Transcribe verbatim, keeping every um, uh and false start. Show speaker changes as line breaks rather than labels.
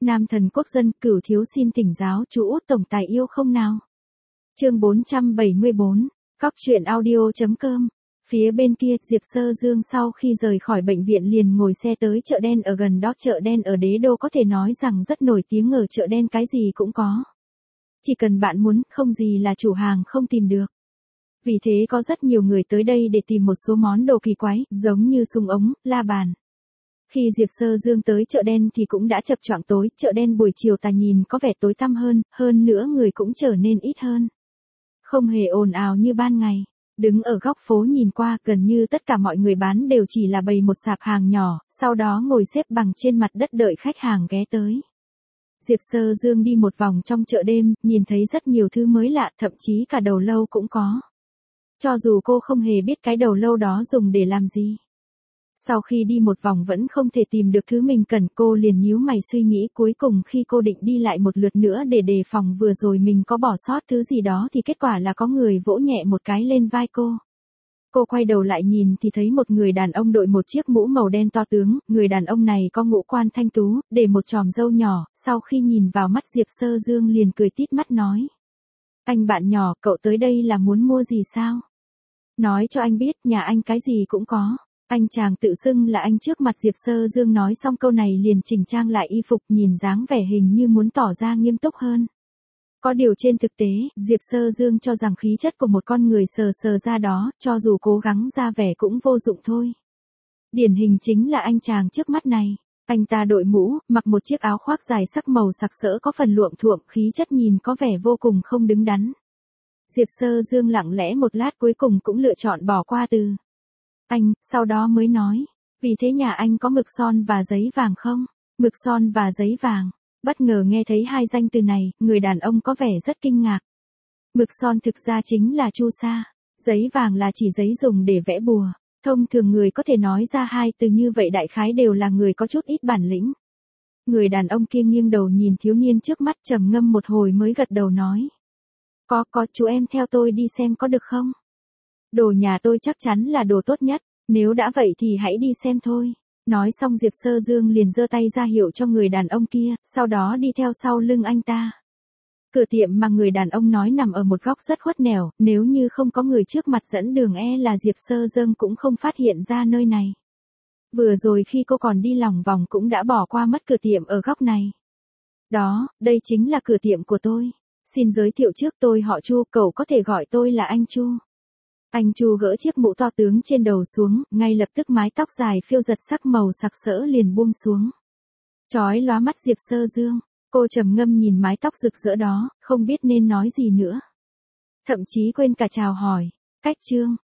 Nam thần quốc dân, Cửu thiếu xin tỉnh giáo, chú út tổng tài yêu không nào? Chương bốn trăm bảy mươi bốn, Cóc truyện audio.com. Phía bên kia, Diệp Sơ Dương sau khi rời khỏi bệnh viện liền ngồi xe tới chợ đen ở gần đó. Chợ đen ở Đế Đô có thể nói rằng rất nổi tiếng, ở chợ đen cái gì cũng có. Chỉ cần bạn muốn, không gì là chủ hàng không tìm được. Vì thế có rất nhiều người tới đây để tìm một số món đồ kỳ quái, giống như súng ống, la bàn. Khi Diệp Sơ Dương tới chợ đen thì cũng đã chập choạng tối, chợ đen buổi chiều tà nhìn có vẻ tối tăm hơn, hơn nữa người cũng trở nên ít hơn. Không hề ồn ào như ban ngày. Đứng ở góc phố nhìn qua, gần như tất cả mọi người bán đều chỉ là bày một sạp hàng nhỏ, sau đó ngồi xếp bằng trên mặt đất đợi khách hàng ghé tới. Diệp Sơ Dương đi một vòng trong chợ đêm, nhìn thấy rất nhiều thứ mới lạ, thậm chí cả đầu lâu cũng có. Cho dù cô không hề biết cái đầu lâu đó dùng để làm gì. Sau khi đi một vòng vẫn không thể tìm được thứ mình cần, cô liền nhíu mày suy nghĩ. Cuối cùng khi cô định đi lại một lượt nữa để đề phòng vừa rồi mình có bỏ sót thứ gì đó thì kết quả là có người vỗ nhẹ một cái lên vai cô. Cô quay đầu lại nhìn thì thấy một người đàn ông đội một chiếc mũ màu đen to tướng. Người đàn ông này có ngũ quan thanh tú, để một chòm râu nhỏ, sau khi nhìn vào mắt Diệp Sơ Dương liền cười tít mắt nói. Anh bạn nhỏ, cậu tới đây là muốn mua gì sao? Nói cho anh biết, nhà anh cái gì cũng có. Anh chàng tự xưng là anh trước mặt Diệp Sơ Dương nói xong câu này liền chỉnh trang lại y phục, nhìn dáng vẻ hình như muốn tỏ ra nghiêm túc hơn. Có điều trên thực tế, Diệp Sơ Dương cho rằng khí chất của một con người sờ sờ ra đó, cho dù cố gắng ra vẻ cũng vô dụng thôi. Điển hình chính là anh chàng trước mắt này. Anh ta đội mũ, mặc một chiếc áo khoác dài sắc màu sặc sỡ có phần luộm thuộm, khí chất nhìn có vẻ vô cùng không đứng đắn. Diệp Sơ Dương lặng lẽ một lát cuối cùng cũng lựa chọn bỏ qua từ anh, sau đó mới nói, vì thế nhà anh có mực son và giấy vàng không? Mực son và giấy vàng. Bất ngờ nghe thấy hai danh từ này, người đàn ông có vẻ rất kinh ngạc. Mực son thực ra chính là chu sa, giấy vàng là chỉ giấy dùng để vẽ bùa. Thông thường người có thể nói ra hai từ như vậy đại khái đều là người có chút ít bản lĩnh. Người đàn ông kia nghiêng đầu nhìn thiếu niên trước mắt trầm ngâm một hồi mới gật đầu nói. Có, có, chú em theo tôi đi xem có được không? Đồ nhà tôi chắc chắn là đồ tốt nhất, nếu đã vậy thì hãy đi xem thôi. Nói xong Diệp Sơ Dương liền giơ tay ra hiệu cho người đàn ông kia, sau đó đi theo sau lưng anh ta. Cửa tiệm mà người đàn ông nói nằm ở một góc rất khuất nẻo, nếu như không có người trước mặt dẫn đường e là Diệp Sơ Dương cũng không phát hiện ra nơi này. Vừa rồi khi cô còn đi lòng vòng cũng đã bỏ qua mất cửa tiệm ở góc này. Đó, đây chính là cửa tiệm của tôi. Xin giới thiệu trước, tôi họ Chu, cậu có thể gọi tôi là anh Chu. Anh Chu gỡ chiếc mũ to tướng trên đầu xuống, ngay lập tức mái tóc dài phiêu giật sắc màu sặc sỡ liền buông xuống. Chói lóa mắt Diệp Sơ Dương, cô trầm ngâm nhìn mái tóc rực rỡ đó, không biết nên nói gì nữa. Thậm chí quên cả chào hỏi. Cách chương,